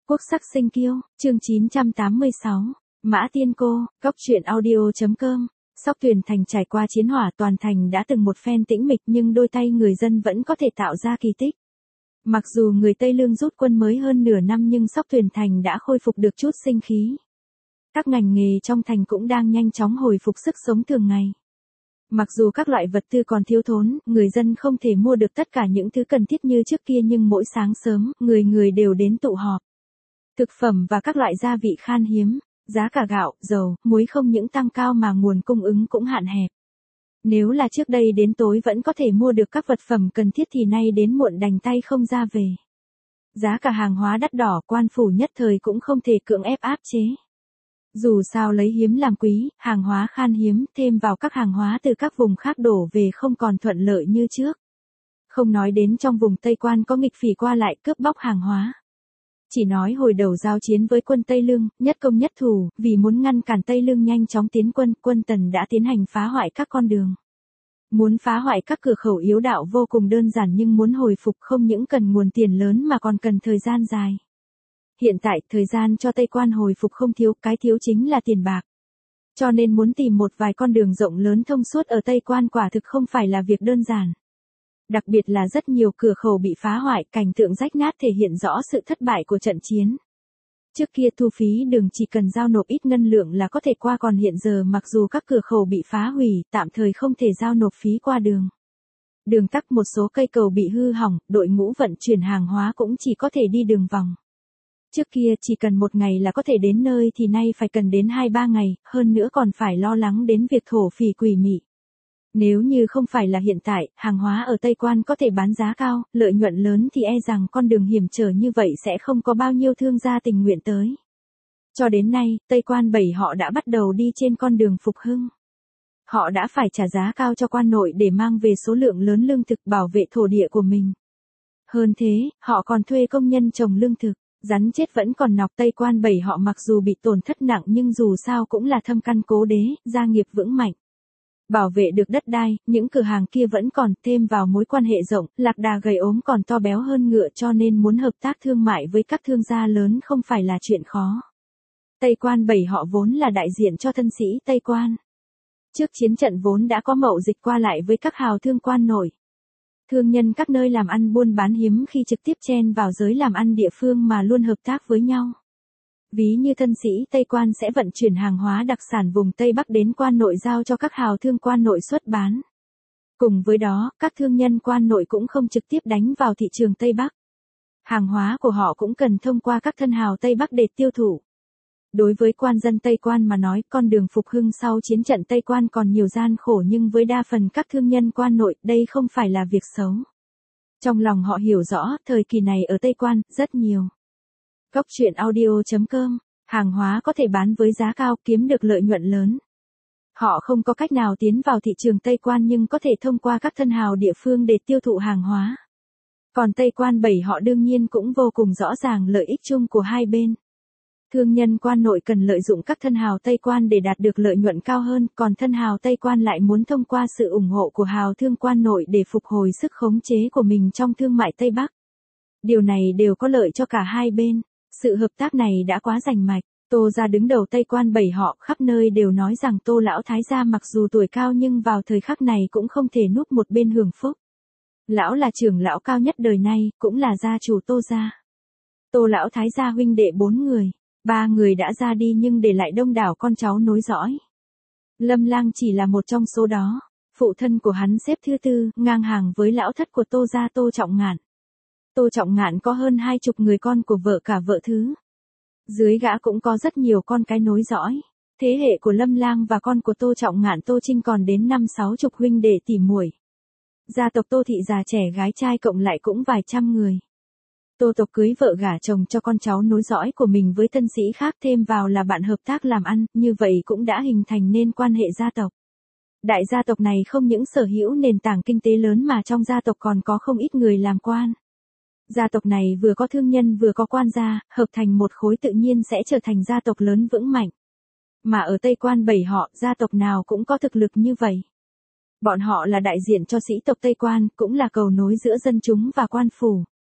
Quốc sắc sinh kiêu, chương 986, Mã Tiên Cô, Cóc truyện audio.com. Sóc Tuyền Thành trải qua chiến hỏa, toàn thành đã từng một phen tĩnh mịch nhưng đôi tay người dân vẫn có thể tạo ra kỳ tích. Mặc dù người Tây Lương rút quân mới hơn nửa năm nhưng Sóc Tuyền Thành đã khôi phục được chút sinh khí. Các ngành nghề trong thành cũng đang nhanh chóng hồi phục sức sống thường ngày. Mặc dù các loại vật tư còn thiếu thốn, người dân không thể mua được tất cả những thứ cần thiết như trước kia nhưng mỗi sáng sớm, người người đều đến tụ họp. Thực phẩm và các loại gia vị khan hiếm, giá cả gạo, dầu, muối không những tăng cao mà nguồn cung ứng cũng hạn hẹp. Nếu là trước đây đến tối vẫn có thể mua được các vật phẩm cần thiết thì nay đến muộn đành tay không ra về. Giá cả hàng hóa đắt đỏ, quan phủ nhất thời cũng không thể cưỡng ép áp chế. Dù sao lấy hiếm làm quý, hàng hóa khan hiếm, thêm vào các hàng hóa từ các vùng khác đổ về không còn thuận lợi như trước. Không nói đến trong vùng Tây Quan có nghịch phỉ qua lại cướp bóc hàng hóa. Chỉ nói hồi đầu giao chiến với quân Tây Lương, nhất công nhất thủ, vì muốn ngăn cản Tây Lương nhanh chóng tiến quân, quân Tần đã tiến hành phá hoại các con đường. Muốn phá hoại các cửa khẩu yếu đạo vô cùng đơn giản nhưng muốn hồi phục không những cần nguồn tiền lớn mà còn cần thời gian dài. Hiện tại, thời gian cho Tây Quan hồi phục không thiếu, cái thiếu chính là tiền bạc. Cho nên muốn tìm một vài con đường rộng lớn thông suốt ở Tây Quan quả thực không phải là việc đơn giản. Đặc biệt là rất nhiều cửa khẩu bị phá hoại, cảnh tượng rách nát thể hiện rõ sự thất bại của trận chiến. Trước kia thu phí đường chỉ cần giao nộp ít ngân lượng là có thể qua, còn hiện giờ mặc dù các cửa khẩu bị phá hủy, tạm thời không thể giao nộp phí qua đường. Đường tắc, một số cây cầu bị hư hỏng, đội ngũ vận chuyển hàng hóa cũng chỉ có thể đi đường vòng. Trước kia chỉ cần một ngày là có thể đến nơi thì nay phải cần đến 2-3 ngày, hơn nữa còn phải lo lắng đến việc thổ phỉ quỷ mị. Nếu như không phải là hiện tại, hàng hóa ở Tây Quan có thể bán giá cao, lợi nhuận lớn thì e rằng con đường hiểm trở như vậy sẽ không có bao nhiêu thương gia tình nguyện tới. Cho đến nay, Tây Quan 7 họ đã bắt đầu đi trên con đường phục hưng. Họ đã phải trả giá cao cho quan nội để mang về số lượng lớn lương thực bảo vệ thổ địa của mình. Hơn thế, họ còn thuê công nhân trồng lương thực. Rắn chết vẫn còn nọc. Tây Quan 7 họ mặc dù bị tổn thất nặng nhưng dù sao cũng là thâm căn cố đế, gia nghiệp vững mạnh. Bảo vệ được đất đai, những cửa hàng kia vẫn còn, thêm vào mối quan hệ rộng, lạc đà gầy ốm còn to béo hơn ngựa, cho nên muốn hợp tác thương mại với các thương gia lớn không phải là chuyện khó. Tây Quan 7 họ vốn là đại diện cho thân sĩ Tây Quan. Trước chiến trận vốn đã có mậu dịch qua lại với các hào thương quan nội. Thương nhân các nơi làm ăn buôn bán hiếm khi trực tiếp chen vào giới làm ăn địa phương mà luôn hợp tác với nhau. Ví như thân sĩ Tây Quan sẽ vận chuyển hàng hóa đặc sản vùng Tây Bắc đến quan nội giao cho các hào thương quan nội xuất bán. Cùng với đó, các thương nhân quan nội cũng không trực tiếp đánh vào thị trường Tây Bắc. Hàng hóa của họ cũng cần thông qua các thân hào Tây Bắc để tiêu thụ. Đối với quan dân Tây Quan mà nói, con đường phục hưng sau chiến trận Tây Quan còn nhiều gian khổ nhưng với đa phần các thương nhân quan nội, đây không phải là việc xấu. Trong lòng họ hiểu rõ, thời kỳ này ở Tây Quan, rất nhiều. Cóc truyện audio.com, hàng hóa có thể bán với giá cao, kiếm được lợi nhuận lớn. Họ không có cách nào tiến vào thị trường Tây Quan nhưng có thể thông qua các thân hào địa phương để tiêu thụ hàng hóa. Còn Tây Quan 7 họ đương nhiên cũng vô cùng rõ ràng lợi ích chung của hai bên. Thương nhân quan nội cần lợi dụng các thân hào Tây Quan để đạt được lợi nhuận cao hơn, còn thân hào Tây Quan lại muốn thông qua sự ủng hộ của hào thương quan nội để phục hồi sức khống chế của mình trong thương mại Tây Bắc. Điều này đều có lợi cho cả hai bên. Sự hợp tác này đã quá rành mạch. Tô gia đứng đầu Tây Quan 7 họ, khắp nơi đều nói rằng Tô lão thái gia mặc dù tuổi cao nhưng vào thời khắc này cũng không thể núp một bên hưởng phúc. Lão là trưởng lão cao nhất đời nay, cũng là gia chủ Tô gia. Tô lão thái gia huynh đệ 4 người, 3 người đã ra đi nhưng để lại đông đảo con cháu nối dõi. Lâm Lang chỉ là một trong số đó. Phụ thân của hắn xếp thứ 4, ngang hàng với lão thất của Tô gia Tô Trọng Ngạn. Tô Trọng Ngạn có hơn 20 người con của vợ cả vợ thứ. Dưới gã cũng có rất nhiều con cái nối dõi. Thế hệ của Lâm Lang và con của Tô Trọng Ngạn Tô Trinh còn đến 50-60 huynh đệ tỉ muội. Gia tộc Tô thị già trẻ gái trai cộng lại cũng vài trăm người. Tô tộc cưới vợ gả chồng cho con cháu nối dõi của mình với thân sĩ khác, thêm vào là bạn hợp tác làm ăn, như vậy cũng đã hình thành nên quan hệ gia tộc. Đại gia tộc này không những sở hữu nền tảng kinh tế lớn mà trong gia tộc còn có không ít người làm quan. Gia tộc này vừa có thương nhân vừa có quan gia, hợp thành một khối tự nhiên sẽ trở thành gia tộc lớn vững mạnh. Mà ở Tây Quan 7 họ, gia tộc nào cũng có thực lực như vậy. Bọn họ là đại diện cho sĩ tộc Tây Quan, cũng là cầu nối giữa dân chúng và quan phủ.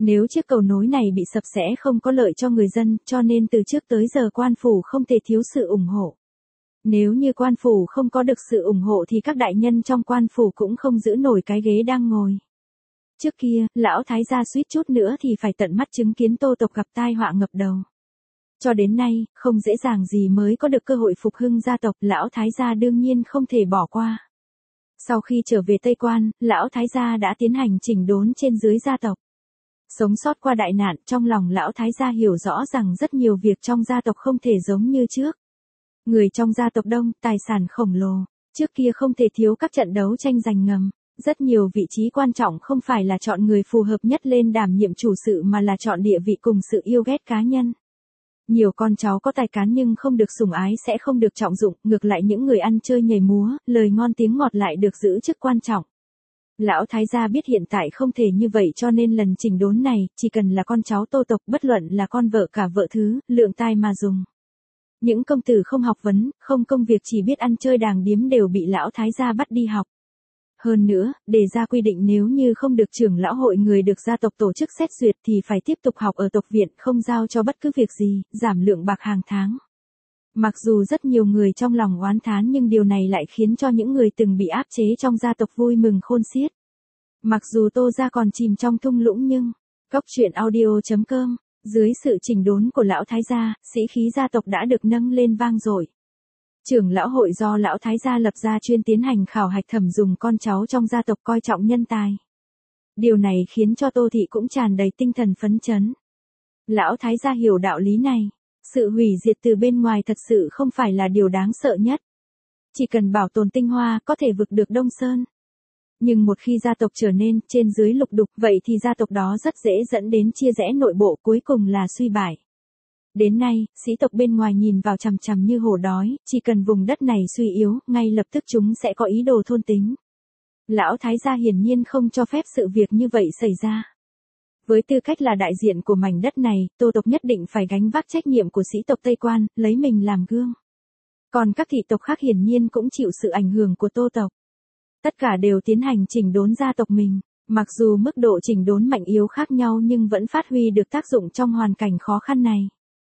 Nếu chiếc cầu nối này bị sập sẽ không có lợi cho người dân, cho nên từ trước tới giờ quan phủ không thể thiếu sự ủng hộ. Nếu như quan phủ không có được sự ủng hộ thì các đại nhân trong quan phủ cũng không giữ nổi cái ghế đang ngồi. Trước kia, lão thái gia suýt chút nữa thì phải tận mắt chứng kiến Tô tộc gặp tai họa ngập đầu. Cho đến nay, không dễ dàng gì mới có được cơ hội phục hưng gia tộc, lão thái gia đương nhiên không thể bỏ qua. Sau khi trở về Tây Quan, lão thái gia đã tiến hành chỉnh đốn trên dưới gia tộc. Sống sót qua đại nạn, trong lòng lão thái gia hiểu rõ rằng rất nhiều việc trong gia tộc không thể giống như trước. Người trong gia tộc đông, tài sản khổng lồ, trước kia không thể thiếu các trận đấu tranh giành ngầm. Rất nhiều vị trí quan trọng không phải là chọn người phù hợp nhất lên đảm nhiệm chủ sự mà là chọn địa vị cùng sự yêu ghét cá nhân. Nhiều con cháu có tài cán nhưng không được sủng ái sẽ không được trọng dụng, ngược lại những người ăn chơi nhảy múa, lời ngon tiếng ngọt lại được giữ chức quan trọng. Lão thái gia biết hiện tại không thể như vậy cho nên lần chỉnh đốn này, chỉ cần là con cháu Tô tộc bất luận là con vợ cả vợ thứ, lượng tai mà dùng. Những công tử không học vấn, không công việc chỉ biết ăn chơi đàng điếm đều bị lão thái gia bắt đi học. Hơn nữa, đề ra quy định nếu như không được trưởng lão hội người được gia tộc tổ chức xét duyệt thì phải tiếp tục học ở tộc viện, không giao cho bất cứ việc gì, giảm lượng bạc hàng tháng. Mặc dù rất nhiều người trong lòng oán thán nhưng điều này lại khiến cho những người từng bị áp chế trong gia tộc vui mừng khôn xiết. Mặc dù Tô gia còn chìm trong thung lũng nhưng, Cóc truyện audio.com, dưới sự chỉnh đốn của lão thái gia, sĩ khí gia tộc đã được nâng lên vang dội. Trưởng lão hội do lão thái gia lập ra chuyên tiến hành khảo hạch thẩm dùng con cháu trong gia tộc coi trọng nhân tài. Điều này khiến cho Tô thị cũng tràn đầy tinh thần phấn chấn. Lão thái gia hiểu đạo lý này, sự hủy diệt từ bên ngoài thật sự không phải là điều đáng sợ nhất. Chỉ cần bảo tồn tinh hoa có thể vực được Đông Sơn. Nhưng một khi gia tộc trở nên trên dưới lục đục vậy thì gia tộc đó rất dễ dẫn đến chia rẽ nội bộ cuối cùng là suy bại. Đến nay, sĩ tộc bên ngoài nhìn vào chằm chằm như hổ đói, chỉ cần vùng đất này suy yếu, ngay lập tức chúng sẽ có ý đồ thôn tính. Lão thái gia hiển nhiên không cho phép sự việc như vậy xảy ra. Với tư cách là đại diện của mảnh đất này, Tô tộc nhất định phải gánh vác trách nhiệm của sĩ tộc Tây Quan, lấy mình làm gương. Còn các thị tộc khác hiển nhiên cũng chịu sự ảnh hưởng của Tô tộc. Tất cả đều tiến hành chỉnh đốn gia tộc mình. Mặc dù mức độ chỉnh đốn mạnh yếu khác nhau nhưng vẫn phát huy được tác dụng trong hoàn cảnh khó khăn này.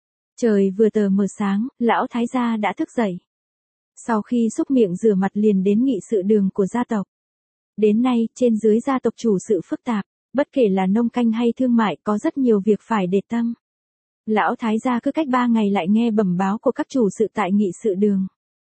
Trời vừa tờ mờ sáng, lão thái gia đã thức dậy. Sau khi xúc miệng rửa mặt liền đến nghị sự đường của gia tộc. Đến nay, trên dưới gia tộc chủ sự phức tạp, bất kể là nông canh hay thương mại có rất nhiều việc phải để tâm. Lão thái gia cứ cách 3 ngày lại nghe bẩm báo của các chủ sự tại nghị sự đường.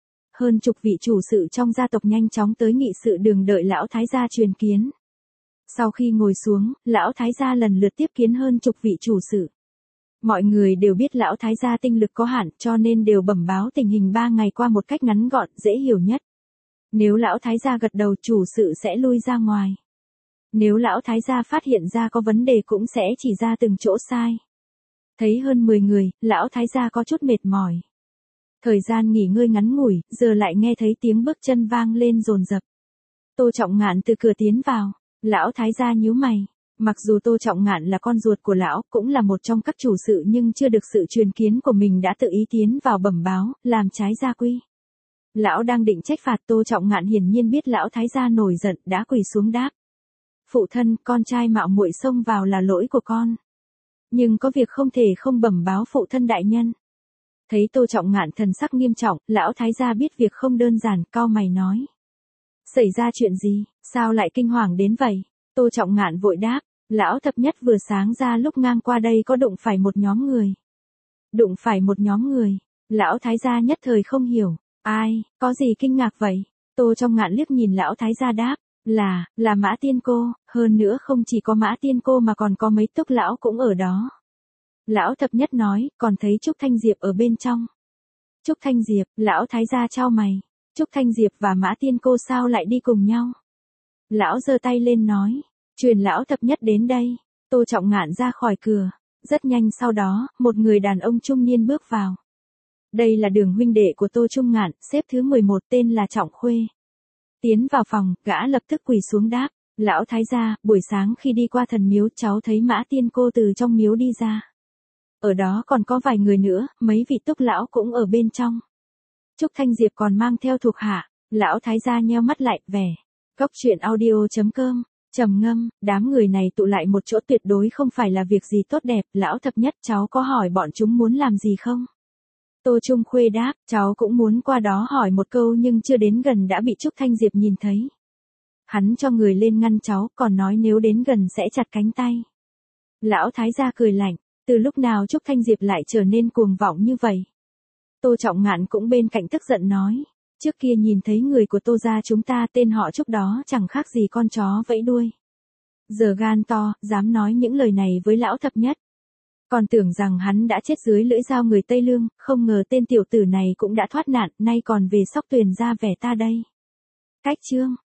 Hơn chục vị chủ sự trong gia tộc nhanh chóng tới nghị sự đường đợi lão thái gia truyền kiến. Sau khi ngồi xuống, lão thái gia lần lượt tiếp kiến hơn chục vị chủ sự. Mọi người đều biết lão thái gia tinh lực có hạn cho nên đều bẩm báo tình hình 3 ngày qua một cách ngắn gọn, dễ hiểu nhất. Nếu lão thái gia gật đầu chủ sự sẽ lui ra ngoài. Nếu lão thái gia phát hiện ra có vấn đề cũng sẽ chỉ ra từng chỗ sai. Thấy hơn 10 người, lão thái gia có chút mệt mỏi. Thời gian nghỉ ngơi ngắn ngủi, giờ lại nghe thấy tiếng bước chân vang lên dồn dập. Tô Trọng Ngạn từ cửa tiến vào, lão thái gia nhíu mày. Mặc dù Tô Trọng Ngạn là con ruột của lão, cũng là một trong các chủ sự nhưng chưa được sự truyền kiến của mình đã tự ý tiến vào bẩm báo, làm trái gia quy. Lão đang định trách phạt Tô Trọng Ngạn hiển nhiên biết lão thái gia nổi giận đã quỳ xuống đáp. Phụ thân, con trai mạo muội xông vào là lỗi của con. Nhưng có việc không thể không bẩm báo phụ thân đại nhân. Thấy Tô Trọng Ngạn thần sắc nghiêm trọng, lão thái gia biết việc không đơn giản, cau mày nói. Xảy ra chuyện gì, sao lại kinh hoàng đến vậy? Tô Trọng Ngạn vội đáp, lão thập nhất vừa sáng ra lúc ngang qua đây có đụng phải một nhóm người. Đụng phải một nhóm người, lão thái gia nhất thời không hiểu, ai, có gì kinh ngạc vậy? Tô Trọng Ngạn liếc nhìn lão thái gia đáp, là Mã Tiên Cô, hơn nữa không chỉ có Mã Tiên Cô mà còn có mấy túc lão cũng ở đó. Lão thập nhất nói, còn thấy Trúc Thanh Diệp ở bên trong. Trúc Thanh Diệp, lão thái gia chau mày. Trúc Thanh Diệp và Mã Tiên Cô sao lại đi cùng nhau? Lão giơ tay lên nói, truyền lão thập nhất đến đây. Tô Trọng Ngạn ra khỏi cửa. Rất nhanh sau đó, một người đàn ông trung niên bước vào. Đây là Đường huynh đệ của Tô Trung Ngạn, xếp thứ 11 tên là Trọng Khuê. Tiến vào phòng, gã lập tức quỳ xuống đáp. Lão thái gia, buổi sáng khi đi qua thần miếu cháu thấy Mã Tiên Cô từ trong miếu đi ra. Ở đó còn có vài người nữa, mấy vị túc lão cũng ở bên trong. Trúc Thanh Diệp còn mang theo thuộc hạ. Lão thái gia nheo mắt lại, vẻ. Cóc truyện audio.com Trầm ngâm, đám người này tụ lại một chỗ tuyệt đối không phải là việc gì tốt đẹp, lão thập nhất cháu có hỏi bọn chúng muốn làm gì không? Tô Trung Khuê đáp, cháu cũng muốn qua đó hỏi một câu nhưng chưa đến gần đã bị Trúc Thanh Diệp nhìn thấy. Hắn cho người lên ngăn cháu, còn nói nếu đến gần sẽ chặt cánh tay. Lão thái gia cười lạnh, từ lúc nào Trúc Thanh Diệp lại trở nên cuồng vọng như vậy? Tô Trọng Ngạn cũng bên cạnh tức giận nói, trước kia nhìn thấy người của Tô gia chúng ta tên họ Trúc đó chẳng khác gì con chó vẫy đuôi. Giờ gan to, dám nói những lời này với lão thập nhất. Còn tưởng rằng hắn đã chết dưới lưỡi dao người Tây Lương, không ngờ tên tiểu tử này cũng đã thoát nạn, nay còn về Sóc Tuyền ra vẻ ta đây. Cách chương